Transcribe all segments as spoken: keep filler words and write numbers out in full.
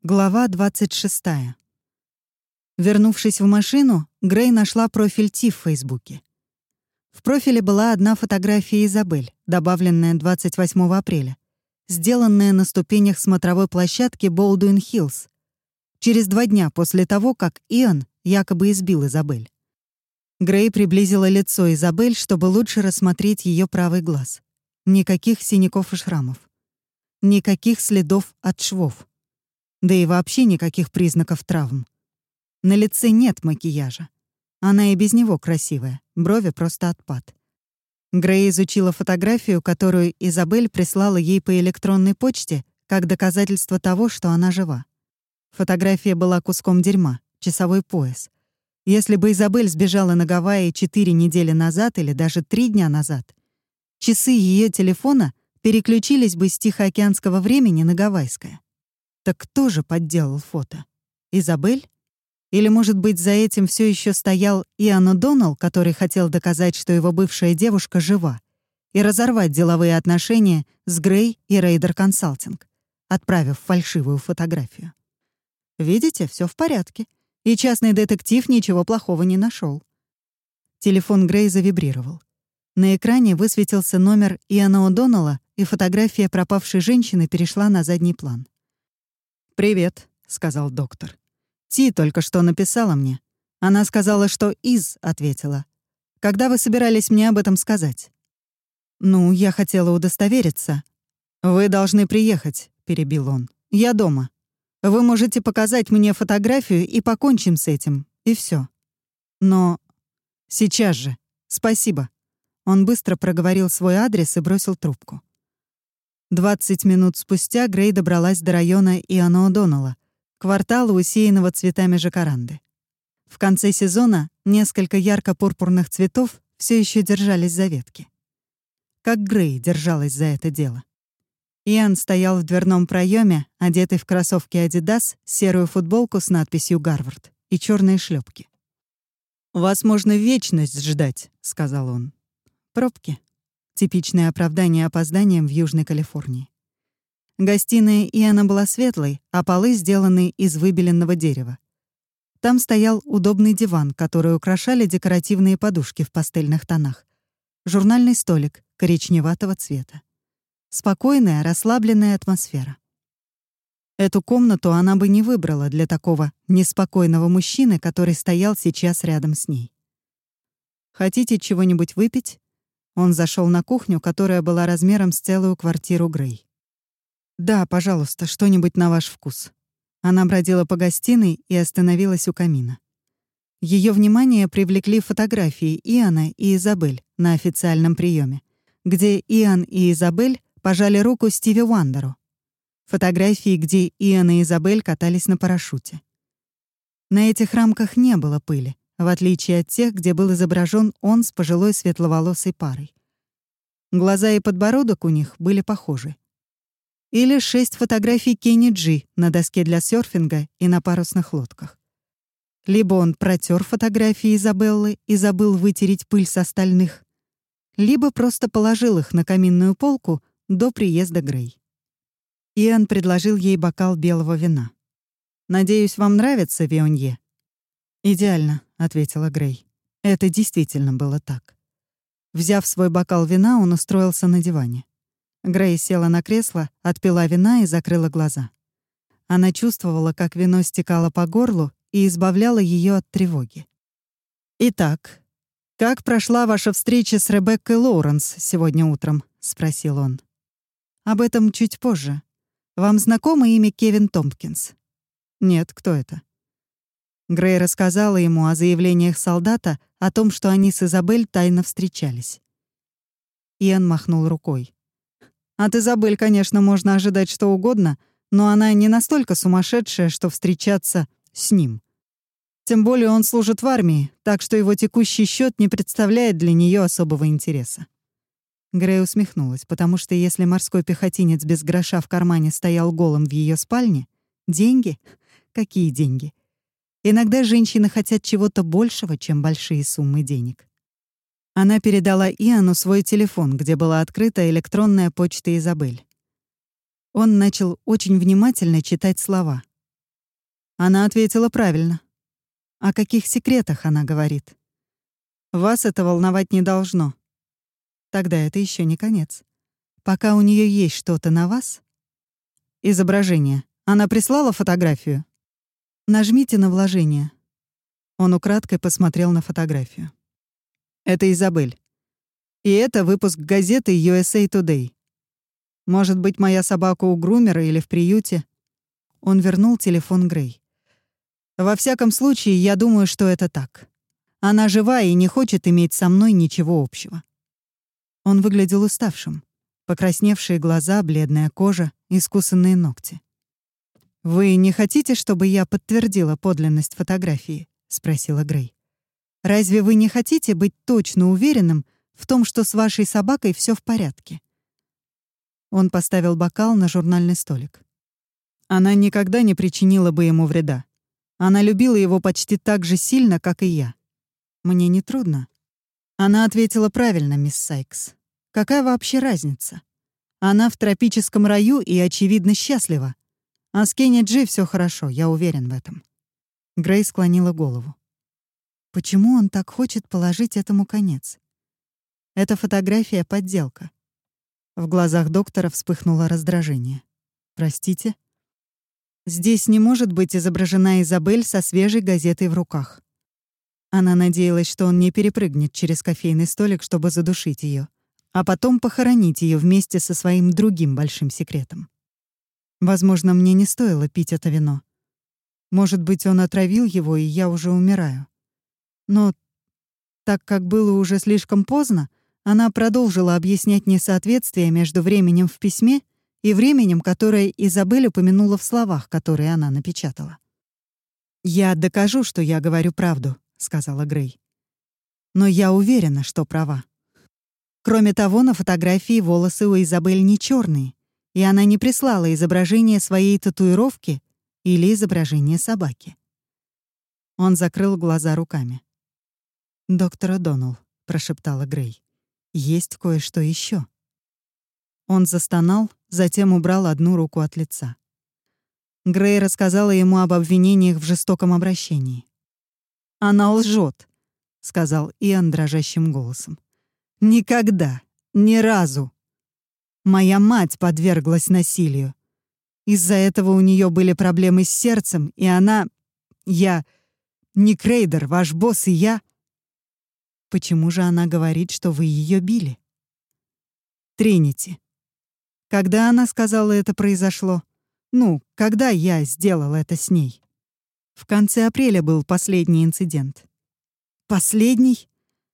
Глава двадцать шестая. Вернувшись в машину, Грей нашла профиль Ти в Фейсбуке. В профиле была одна фотография Изабель, добавленная двадцать восьмого апреля, сделанная на ступенях смотровой площадки Болдуин-Хиллз, через два дня после того, как Иан якобы избил Изабель. Грей приблизила лицо Изабель, чтобы лучше рассмотреть ее правый глаз. Никаких синяков и шрамов. Никаких следов от швов. Да и вообще никаких признаков травм. На лице нет макияжа. Она и без него красивая, брови просто отпад. Грей изучила фотографию, которую Изабель прислала ей по электронной почте, как доказательство того, что она жива. Фотография была куском дерьма, часовой пояс. Если бы Изабель сбежала на Гавайи четыре недели назад или даже три дня назад, часы ее телефона переключились бы с тихоокеанского времени на гавайское. Так кто же подделал фото? Изабель? Или, может быть, за этим все еще стоял Иан О'Доннелл, который хотел доказать, что его бывшая девушка жива, и разорвать деловые отношения с Грей и Рейдер Консалтинг, отправив фальшивую фотографию? Видите, все в порядке, и частный детектив ничего плохого не нашел. Телефон Грей завибрировал. На экране высветился номер Иана О'Доннелла, и фотография пропавшей женщины перешла на задний план. «Привет», — сказал доктор. «Ти только что написала мне. Она сказала, что Из ответила. Когда вы собирались мне об этом сказать?» «Ну, я хотела удостовериться». «Вы должны приехать», — перебил он. «Я дома. Вы можете показать мне фотографию и покончим с этим, и все. Но сейчас же. Спасибо». Он быстро проговорил свой адрес и бросил трубку. Двадцать минут спустя Грей добралась до района Иана О'Доннелла, квартала, усеянного цветами жакаранды. В конце сезона несколько ярко-пурпурных цветов все еще держались за ветки. Как Грей держалась за это дело. Иан стоял в дверном проеме, одетый в кроссовки Adidas, серую футболку с надписью «Гарвард» и черные шлепки. «Вас можно вечность ждать», — сказал он. «Пробки». Типичное оправдание опозданием в Южной Калифорнии. Гостиная Иана была светлой, а полы сделаны из выбеленного дерева. Там стоял удобный диван, который украшали декоративные подушки в пастельных тонах. Журнальный столик коричневатого цвета. Спокойная, расслабленная атмосфера. Эту комнату она бы не выбрала для такого неспокойного мужчины, который стоял сейчас рядом с ней. «Хотите чего-нибудь выпить?» Он зашел на кухню, которая была размером с целую квартиру Грей. «Да, пожалуйста, что-нибудь на ваш вкус». Она бродила по гостиной и остановилась у камина. Ее внимание привлекли фотографии Иана и Изабель на официальном приеме, где Иан и Изабель пожали руку Стиви Уандеру. Фотографии, где Иан и Изабель катались на парашюте. На этих рамках не было пыли, в отличие от тех, где был изображен он с пожилой светловолосой парой. Глаза и подбородок у них были похожи. Или шесть фотографий Кенни Джи на доске для серфинга и на парусных лодках. Либо он протер фотографии Изабеллы и забыл вытереть пыль с остальных, либо просто положил их на каминную полку до приезда Грей. Иан предложил ей бокал белого вина. «Надеюсь, вам нравится Вионье?» «Идеально», — ответила Грей. Это действительно было так. Взяв свой бокал вина, он устроился на диване. Грей села на кресло, отпила вина и закрыла глаза. Она чувствовала, как вино стекало по горлу и избавляло ее от тревоги. «Итак, как прошла ваша встреча с Ребеккой Лоуренс сегодня утром?» — спросил он. «Об этом чуть позже. Вам знакомо имя Кевин Томпкинс?» «Нет, кто это?» Грей рассказала ему о заявлениях солдата о том, что они с Изабель тайно встречались. Иан махнул рукой. «От Изабель, конечно, можно ожидать что угодно, но она не настолько сумасшедшая, что встречаться с ним. Тем более он служит в армии, так что его текущий счет не представляет для нее особого интереса». Грей усмехнулась, потому что если морской пехотинец без гроша в кармане стоял голым в ее спальне, деньги? Какие деньги? Иногда женщины хотят чего-то большего, чем большие суммы денег. Она передала Иану свой телефон, где была открыта электронная почта Изабель. Он начал очень внимательно читать слова. Она ответила правильно. О каких секретах она говорит? Вас это волновать не должно. Тогда это еще не конец. Пока у нее есть что-то на вас... Изображение. Она прислала фотографию? Нажмите на вложение. Он украдкой посмотрел на фотографию. Это Изабель. И это выпуск газеты ю эс эй Today. Может быть, моя собака у грумера или в приюте? Он вернул телефон Грей. Во всяком случае, я думаю, что это так. Она жива и не хочет иметь со мной ничего общего. Он выглядел уставшим. Покрасневшие глаза, бледная кожа, искусанные ногти. «Вы не хотите, чтобы я подтвердила подлинность фотографии?» — спросила Грей. «Разве вы не хотите быть точно уверенным в том, что с вашей собакой все в порядке?» Он поставил бокал на журнальный столик. Она никогда не причинила бы ему вреда. Она любила его почти так же сильно, как и я. Мне нетрудно. Она ответила правильно, мисс Сайкс. Какая вообще разница? Она в тропическом раю и, очевидно, счастлива. А с Кенни Джи все хорошо, я уверен в этом. Грей склонила голову. Почему он так хочет положить этому конец? Эта фотография — подделка. В глазах доктора вспыхнуло раздражение. «Простите?» «Здесь не может быть изображена Изабель со свежей газетой в руках». Она надеялась, что он не перепрыгнет через кофейный столик, чтобы задушить ее, а потом похоронить ее вместе со своим другим большим секретом. Возможно, мне не стоило пить это вино. Может быть, он отравил его, и я уже умираю. Но так как было уже слишком поздно, она продолжила объяснять несоответствие между временем в письме и временем, которое Изабель упомянула в словах, которые она напечатала. «Я докажу, что я говорю правду», — сказала Грей. «Но я уверена, что права. Кроме того, на фотографии волосы у Изабель не черные, и она не прислала изображение своей татуировки или изображение собаки». Он закрыл глаза руками. «Доктор О'Доннелл», — прошептала Грей, — «есть кое-что еще». Он застонал, затем убрал одну руку от лица. Грей рассказала ему об обвинениях в жестоком обращении. «Она лжет», — сказал Иоанн дрожащим голосом. «Никогда, ни разу. Моя мать подверглась насилию. Из-за этого у нее были проблемы с сердцем, и она... Я... Ник Рейдер, ваш босс и я...» «Почему же она говорит, что вы ее били?» «Тринити. Когда она сказала, это произошло? Ну, когда я сделал это с ней?» «В конце апреля был последний инцидент». «Последний?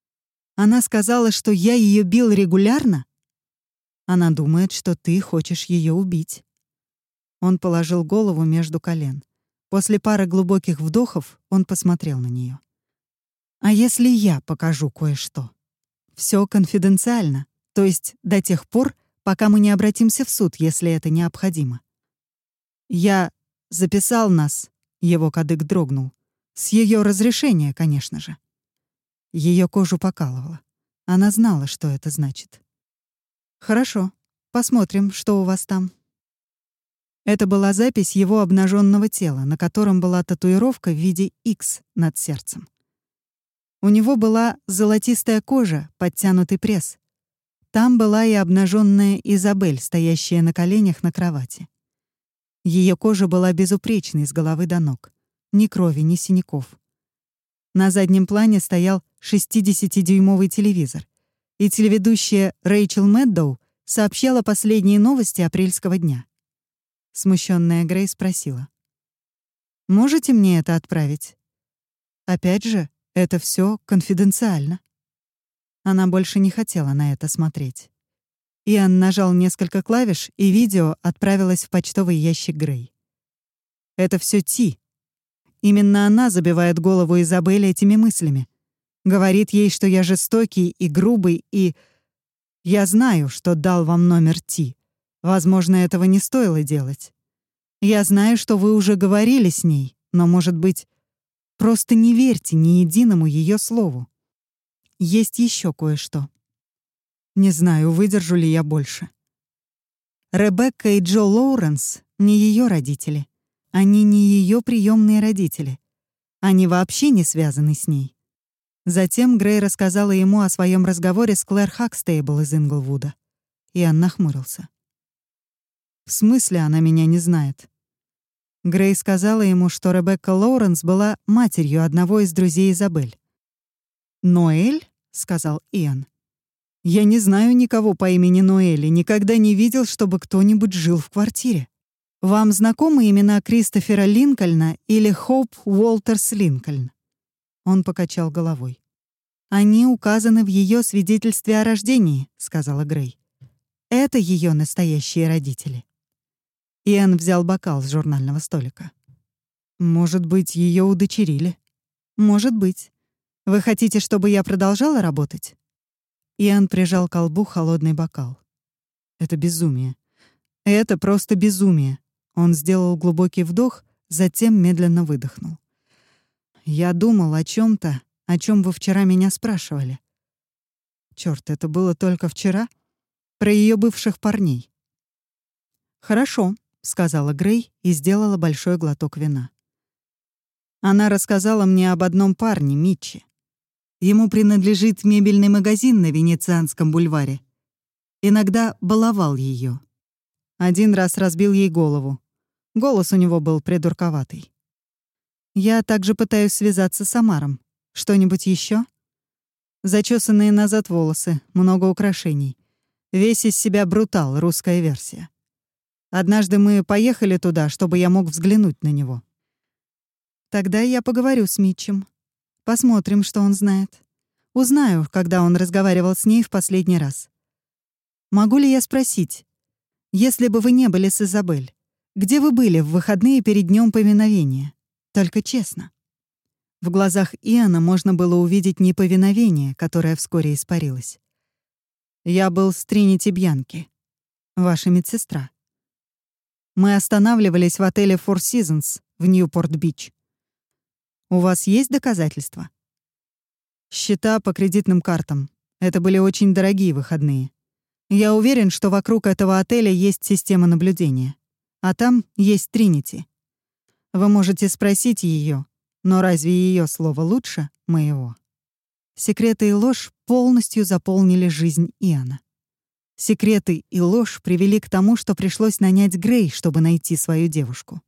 Она сказала, что я ее бил регулярно?» «Она думает, что ты хочешь ее убить». Он положил голову между колен. После пары глубоких вдохов он посмотрел на нее. «А если я покажу кое-что? Все конфиденциально, то есть до тех пор, пока мы не обратимся в суд, если это необходимо. Я записал нас», — его кадык дрогнул, «с ее разрешения, конечно же». Ее кожу покалывало. Она знала, что это значит. «Хорошо, посмотрим, что у вас там». Это была запись его обнаженного тела, на котором была татуировка в виде X над сердцем. У него была золотистая кожа, подтянутый пресс. Там была и обнаженная Изабель, стоящая на коленях на кровати. Ее кожа была безупречной с головы до ног. Ни крови, ни синяков. На заднем плане стоял шестидесятидюймовый телевизор, и телеведущая Рэйчел Мэддоу сообщала последние новости апрельского дня. Смущенная Грей спросила: «Можете мне это отправить? Опять же, это все конфиденциально». Она больше не хотела на это смотреть. Иоанн нажал несколько клавиш, и видео отправилось в почтовый ящик Грей. «Это все Ти. Именно она забивает голову Изабель этими мыслями. Говорит ей, что я жестокий и грубый, и... Я знаю, что дал вам номер Ти. Возможно, этого не стоило делать. Я знаю, что вы уже говорили с ней, но, может быть, просто не верьте ни единому ее слову. Есть еще кое-что. Не знаю, выдержу ли я больше. Ребекка и Джо Лоуренс — не ее родители. Они не ее приемные родители. Они вообще не связаны с ней. Затем Грей рассказала ему о своем разговоре с Клэр Хакстейбл из Инглвуда. Иоанн нахмурился. «В смысле она меня не знает?» Грей сказала ему, что Ребекка Лоуренс была матерью одного из друзей Изабель. «Ноэль?» — сказал Иоанн. «Я не знаю никого по имени Ноэль и никогда не видел, чтобы кто-нибудь жил в квартире. Вам знакомы имена Кристофера Линкольна или Хоуп Уолтерс Линкольн?» Он покачал головой. «Они указаны в ее свидетельстве о рождении», — сказала Грей. «Это ее настоящие родители». Иоанн взял бокал с журнального столика. «Может быть, ее удочерили?» «Может быть. Вы хотите, чтобы я продолжала работать?» Иоанн прижал к колбу холодный бокал. «Это безумие. Это просто безумие». Он сделал глубокий вдох, затем медленно выдохнул. «Я думал о чем то о чем вы вчера меня спрашивали». Черт, это было только вчера? Про ее бывших парней. «Хорошо», — сказала Грей и сделала большой глоток вина. Она рассказала мне об одном парне, Митчи. Ему принадлежит мебельный магазин на Венецианском бульваре. Иногда баловал ее. Один раз разбил ей голову. Голос у него был придурковатый. Я также пытаюсь связаться с Амаром. Что-нибудь еще? Зачесанные назад волосы, много украшений. Весь из себя брутал, русская версия. Однажды мы поехали туда, чтобы я мог взглянуть на него. Тогда я поговорю с Митчем. Посмотрим, что он знает. Узнаю, когда он разговаривал с ней в последний раз. Могу ли я спросить, если бы вы не были с Изабель, где вы были в выходные перед днем поминовения? Только честно». В глазах Иоанна можно было увидеть неповиновение, которое вскоре испарилось. «Я был с Тринити Бьянки, ваша медсестра. Мы останавливались в отеле Four Seasons в Ньюпорт-Бич. У вас есть доказательства?» «Счета по кредитным картам. Это были очень дорогие выходные. Я уверен, что вокруг этого отеля есть система наблюдения. А там есть Тринити. Вы можете спросить ее, но разве ее слово лучше моего?» Секреты и ложь полностью заполнили жизнь Иоанна. Секреты и ложь привели к тому, что пришлось нанять Грей, чтобы найти свою девушку.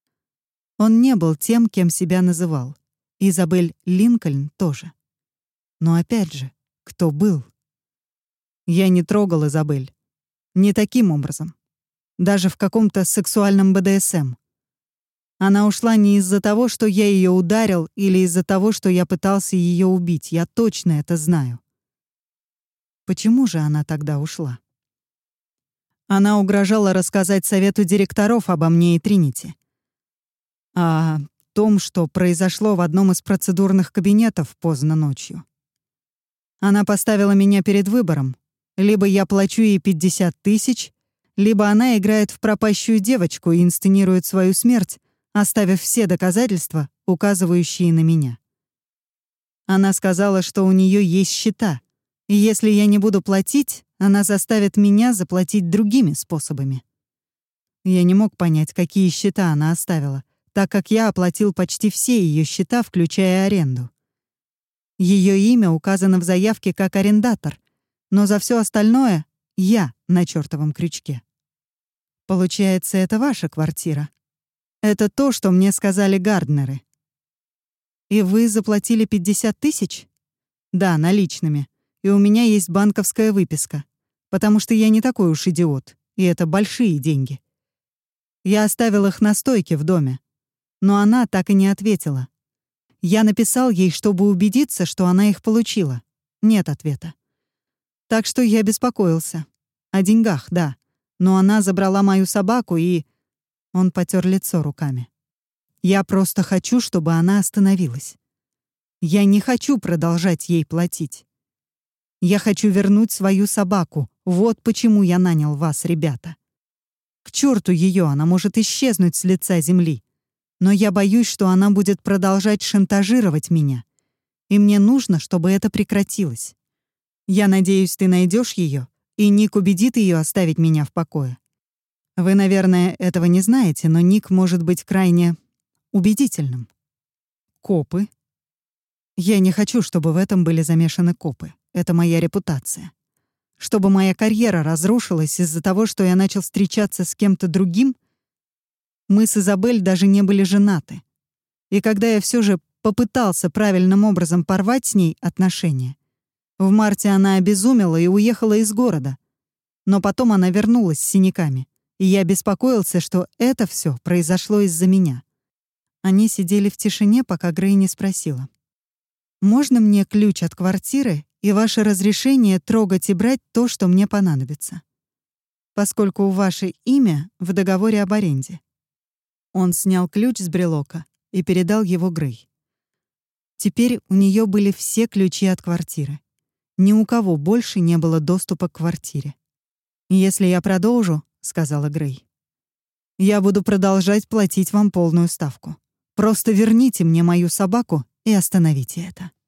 Он не был тем, кем себя называл. Изабель Линкольн тоже. Но опять же, кто был? Я не трогал Изабель. Не таким образом. Даже в каком-то сексуальном бэ дэ эс эм. Она ушла не из-за того, что я ее ударил, или из-за того, что я пытался ее убить. Я точно это знаю. Почему же она тогда ушла? Она угрожала рассказать совету директоров обо мне и Тринити. О том, что произошло в одном из процедурных кабинетов поздно ночью. Она поставила меня перед выбором. Либо я плачу ей пятьдесят тысяч, либо она играет в пропащую девочку и инсценирует свою смерть, оставив все доказательства, указывающие на меня. Она сказала, что у нее есть счета, и если я не буду платить, она заставит меня заплатить другими способами. Я не мог понять, какие счета она оставила, так как я оплатил почти все ее счета, включая аренду. Ее имя указано в заявке как арендатор, но за все остальное я на чёртовом крючке. Получается, это ваша квартира. Это то, что мне сказали Гарднеры. И вы заплатили пятьдесят тысяч? Да, наличными. И у меня есть банковская выписка, потому что я не такой уж идиот, и это большие деньги. Я оставил их на стойке в доме, но она так и не ответила. Я написал ей, чтобы убедиться, что она их получила. Нет ответа. Так что я беспокоился. О деньгах, да. Но она забрала мою собаку и... Он потер лицо руками. Я просто хочу, чтобы она остановилась. Я не хочу продолжать ей платить. Я хочу вернуть свою собаку. Вот почему я нанял вас, ребята. К черту ее, она может исчезнуть с лица земли. Но я боюсь, что она будет продолжать шантажировать меня. И мне нужно, чтобы это прекратилось. Я надеюсь, ты найдешь ее, и Ник убедит ее оставить меня в покое. Вы, наверное, этого не знаете, но ник может быть крайне убедительным. Копы. Я не хочу, чтобы в этом были замешаны копы. Это моя репутация. Чтобы моя карьера разрушилась из-за того, что я начал встречаться с кем-то другим. Мы с Изабель даже не были женаты. И когда я все же попытался правильным образом порвать с ней отношения, в марте она обезумела и уехала из города. Но потом она вернулась с синяками, и я беспокоился, что это все произошло из-за меня. Они сидели в тишине, пока Грей не спросила: «Можно мне ключ от квартиры и ваше разрешение трогать и брать то, что мне понадобится, поскольку ваше имя в договоре об аренде?» Он снял ключ с брелока и передал его Грей. Теперь у нее были все ключи от квартиры. Ни у кого больше не было доступа к квартире. «Если я продолжу, — сказала Грей, — я буду продолжать платить вам полную ставку. Просто верните мне мою собаку и остановите это».